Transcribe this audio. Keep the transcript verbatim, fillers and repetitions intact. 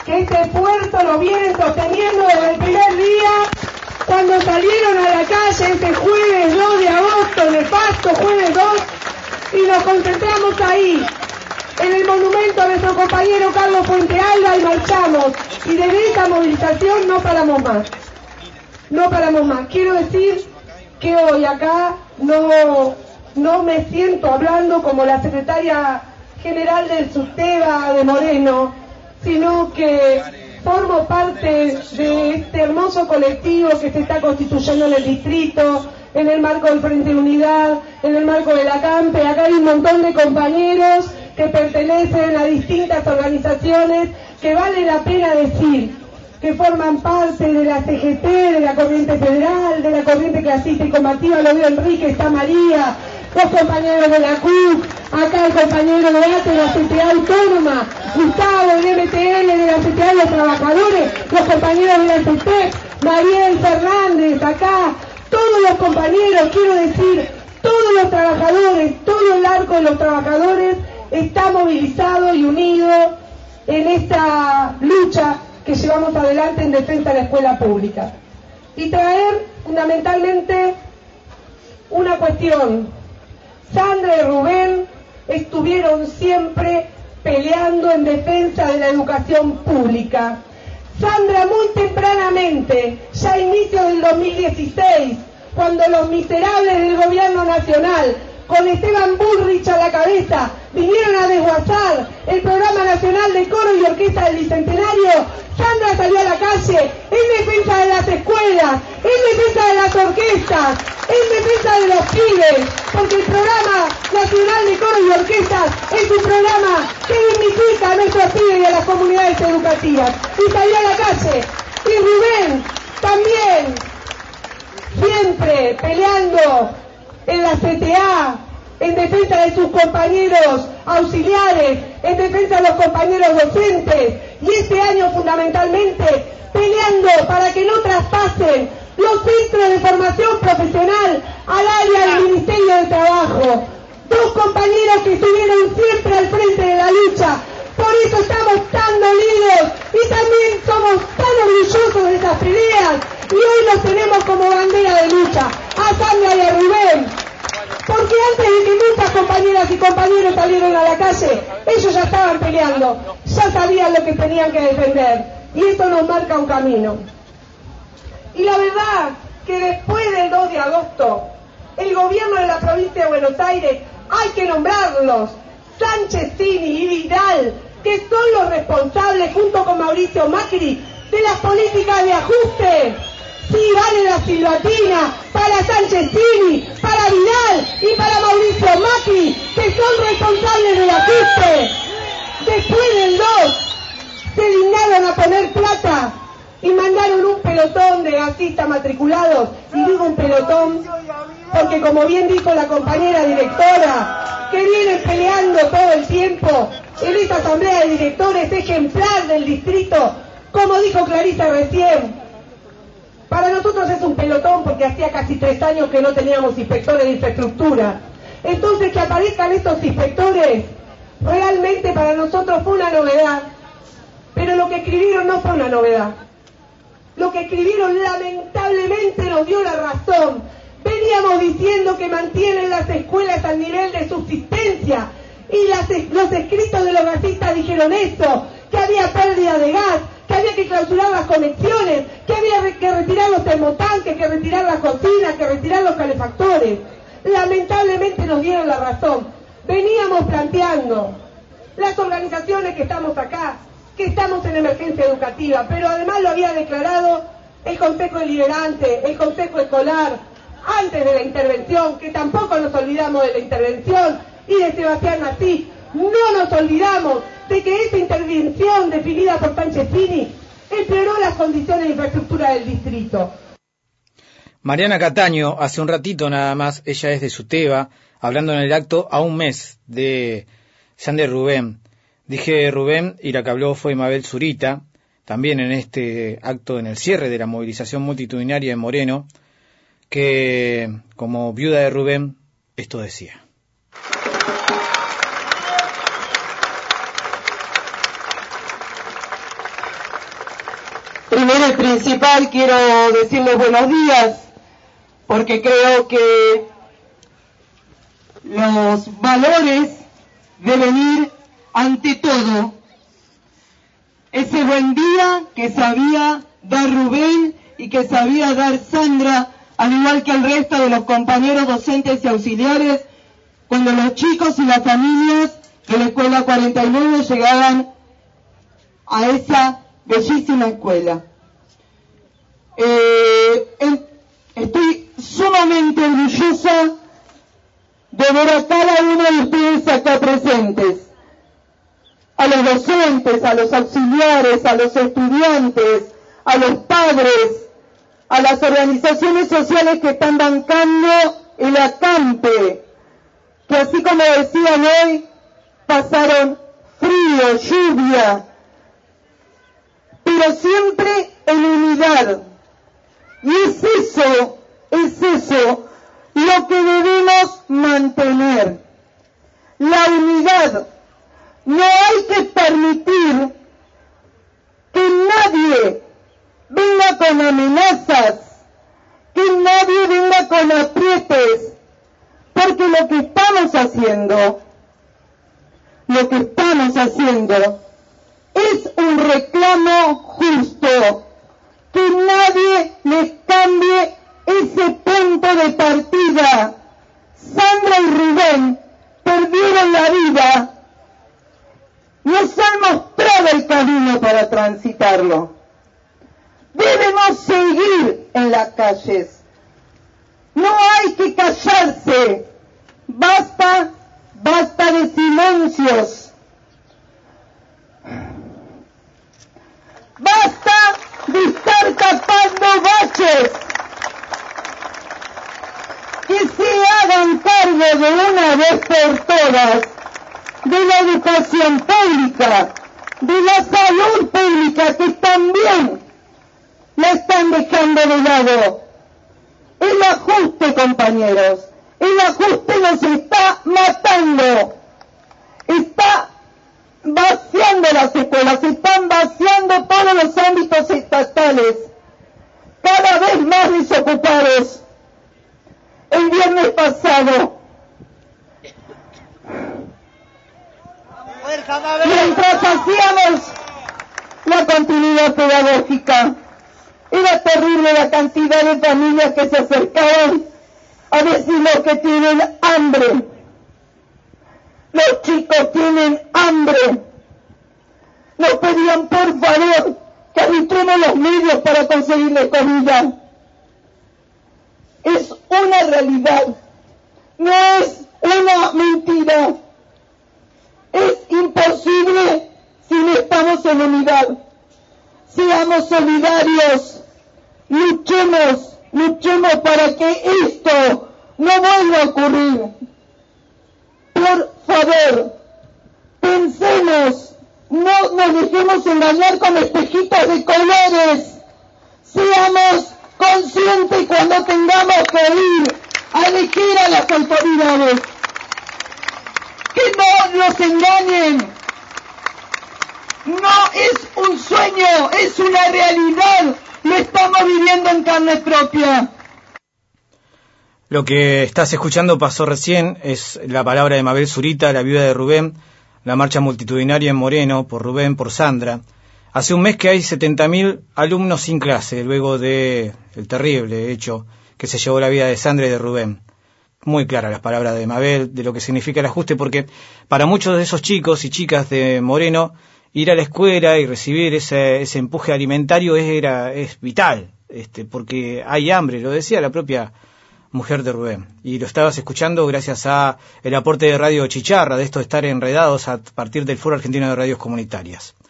que este esfuerzo lo vienen sosteniendo desde el primer día, cuando salieron a la calle este jueves dos de agosto, nefasto jueves dos, y nos concentramos ahí, en el monumento a nuestro compañero Carlos Puente Alba, y marchamos, y desde esa movilización no paramos más, no paramos más. Quiero decir que hoy acá no, no me siento hablando como la secretaria general del SUTEBA de Moreno, sino que formo parte de este hermoso colectivo que se está constituyendo en el distrito, en el marco del Frente de Unidad, en el marco de la CAMPE. Acá hay un montón de compañeros que pertenecen a distintas organizaciones que vale la pena decir que forman parte de la C G T, de la Corriente Federal, de la Corriente Clasista y Combativa. Lo veo Enrique, está María, los compañeros de la C U C, acá el compañero de A T E, de la C T A Autónoma, Gustavo, del M T L, de la C T A de los Trabajadores, los compañeros de la C T E C, Mariel Fernández, acá, todos los compañeros, quiero decir, todos los trabajadores, todo el arco de los trabajadores está movilizado y unido en esta lucha que llevamos adelante en defensa de la escuela pública. Y traer fundamentalmente una cuestión. Sandra y Rubén estuvieron siempre peleando en defensa de la educación pública. Sandra muy tempranamente, ya a inicios del dos mil dieciséis, cuando los miserables del gobierno nacional, con Esteban Bullrich a la cabeza, vinieron a desguazar el programa nacional de coro y orquesta del Bicentenario, Sandra salió a la calle en defensa de las escuelas, en defensa de las orquestas, en defensa de los pibes, porque el programa nacional de coro y orquestas es un programa que dignifica a nuestros pibes y a las comunidades educativas. Y salió a la calle. Y Rubén también, siempre peleando en la C T A, en defensa de sus compañeros auxiliares, en defensa de los compañeros docentes, y este año fundamentalmente peleando para que no traspasen los centros de formación profesional al área del Ministerio de Trabajo. Dos compañeros que estuvieron siempre al frente de la lucha. Por eso estamos tan dolidos y también somos tan orgullosos de esas peleas, y hoy los tenemos como bandera de lucha a Sandra y a Rubén, porque antes de que muchas compañeras y compañeros salieron a la calle, ellos ya estaban peleando, ya sabían lo que tenían que defender, y esto nos marca un camino. Y la verdad que después del dos de agosto, el gobierno de la provincia de Buenos Aires, hay que nombrarlos, Sanchezini y Vidal, que son los responsables, junto con Mauricio Macri, de las políticas de ajuste. Sí, vale la silbatina para Sanchezini, para Vidal y para Mauricio Macri, que son responsables del ajuste. Después del dos, se dignaron a poner plata y mandaron un pelotón de gasistas matriculados, y digo un pelotón porque, como bien dijo la compañera directora, que vienen peleando todo el tiempo en esta asamblea de directores ejemplar del distrito, como dijo Clarisa recién, para nosotros es un pelotón porque hacía casi tres años que no teníamos inspectores de infraestructura. Entonces, que aparezcan estos inspectores realmente para nosotros fue una novedad, pero lo que escribieron no fue una novedad. Lo que escribieron lamentablemente nos dio la razón. Veníamos diciendo que mantienen las escuelas al nivel de subsistencia, y las, los escritos de los gasistas dijeron eso, que había pérdida de gas, que había que clausurar las conexiones, que había que retirar los termotanques, que retirar las cocinas, que retirar los calefactores. Lamentablemente nos dieron la razón. Veníamos planteando las organizaciones que estamos acá, que estamos en emergencia educativa, pero además lo había declarado el Consejo Deliberante, el Consejo Escolar, antes de la intervención, que tampoco nos olvidamos de la intervención, y de Sebastián Nasif. No nos olvidamos de que esa intervención definida por Sanchezini empeoró las condiciones de infraestructura del distrito. Mariana Cataño, hace un ratito nada más, ella es de SUTEBA, hablando en el acto a un mes de Sandra y Rubén. Dije Rubén y la que habló fue Mabel Zurita, también en este acto, en el cierre de la movilización multitudinaria de Moreno, que como viuda de Rubén, esto decía. Primero y principal quiero decirles buenos días, porque creo que los valores deben ir ante todo. Ese buen día que sabía dar Rubén y que sabía dar Sandra, al igual que el resto de los compañeros docentes y auxiliares, cuando los chicos y las familias de la Escuela cuarenta y nueve llegaban a esa bellísima escuela. Eh, estoy sumamente orgullosa de ver a cada uno de ustedes acá presentes, a los docentes, a los auxiliares, a los estudiantes, a los padres, a las organizaciones sociales que están bancando el acampe, que así como decían hoy, pasaron frío, lluvia, pero siempre en unidad. Y es eso, es eso lo que debemos mantener, la unidad. No hay que permitir que nadie venga con amenazas, que nadie venga con aprietes, porque lo que estamos haciendo, lo que estamos haciendo es un reclamo justo, que nadie les cambie ese punto de partida. Sandra y Rubén perdieron la vida, nos han mostrado el camino para transitarlo. Debemos seguir en las calles, no hay que callarse, basta, basta de silencios, basta de estar tapando baches, que se hagan cargo de una vez por todas de la educación pública, de la salud pública, que también la están dejando de lado. El ajuste, compañeros, el ajuste nos está matando, está vaciando las escuelas, están vaciando todos los ámbitos estatales, cada vez más desocupados. El viernes pasado, mientras hacíamos la continuidad pedagógica, era terrible la cantidad de familias que se acercaban a decirnos que tienen hambre. Los chicos tienen hambre. Nos pedían por favor que arbitremos los medios para conseguirles comida. Es una realidad, no es una mentira. Es imposible si no estamos en unidad. Seamos solidarios, luchemos, luchemos para que esto no vuelva a ocurrir. Por favor, pensemos, no nos dejemos engañar con espejitos de colores. Seamos conscientes cuando tengamos que ir a elegir a las autoridades. Que no nos engañen. No es un sueño, es una realidad. Lo estamos viviendo en carne propia. Lo que estás escuchando pasó recién, es la palabra de Mabel Zurita, la viuda de Rubén, la marcha multitudinaria en Moreno, por Rubén, por Sandra. Hace un mes que hay setenta mil alumnos sin clase, luego de el terrible hecho que se llevó la vida de Sandra y de Rubén. Muy claras las palabras de Mabel, de lo que significa el ajuste, porque para muchos de esos chicos y chicas de Moreno, ir a la escuela y recibir ese, ese empuje alimentario es, era, es vital, este, porque hay hambre, lo decía la propia mujer de Rubén. Y lo estabas escuchando gracias a el aporte de Radio Chicharra, de esto de estar enredados a partir del Foro Argentino de Radios Comunitarias.